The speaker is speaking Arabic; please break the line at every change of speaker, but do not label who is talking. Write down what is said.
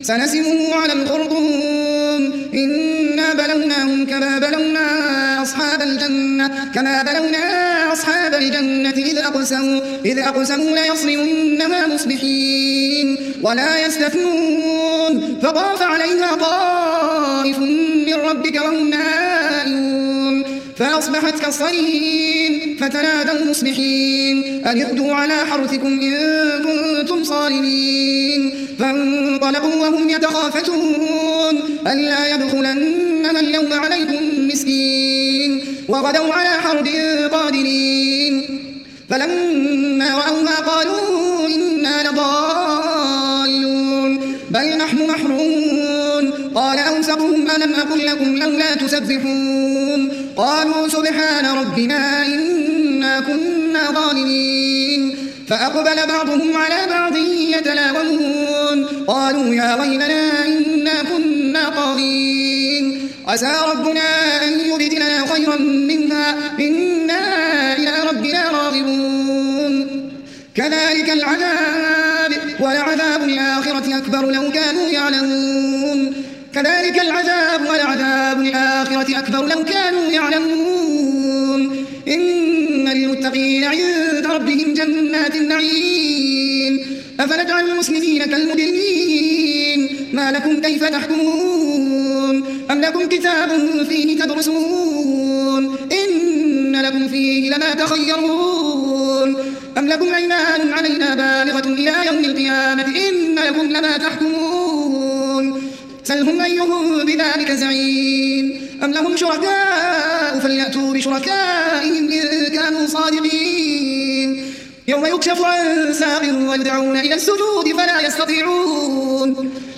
سنسمه على الخرطوم إنا بلوناهم كما بلونا أصحاب الجنة إذ أقسموا ليصرمنها مصبحين ولا يستثنون فطاف عليها طائف من ربك وهم نائمون فأصبحت كالصريم فتنادوا مصبحين أن اغدوا على حرثكم إن كنتم صارمين فانطلقوا وهم يتخافتون ألا يدخلنها اليوم عليكم مسكين وغدوا على حرد قادرين فلما رأوها قالوا إنا لضالون بل نحن محرومون قال أوسطهم ألم أقل لكم لولا تسبحون قالوا سبحان ربنا إنا كنا ظالمين فأقبل بعضهم على بعض يتلاومون قالوا يا ويلنا إنا كنا طاغين عسى ربنا أن يبدلنا خيرا منها إنا إلى ربنا راغبون كذلك العذاب ولعذاب الآخرة أكبر لو كانوا يعلمون إن للمتقين عند ربهم جنات النعيم أفنجعل المسلمين كالمجرمين ما لكم كيف تحكمون أم لكم كتاب فيه تدرسون إن لكم فيه لما تخيرون أم لكم أيمان علينا بالغة إلى يوم القيامة إن لكم لما تحكمون سلهم أيهم بذلك زعيم أم لهم شركاء فليأتوا بشركائهم إن كانوا صادقين يوم يكشف عن ساق ويدعون إلى السجود فلا يستطيعون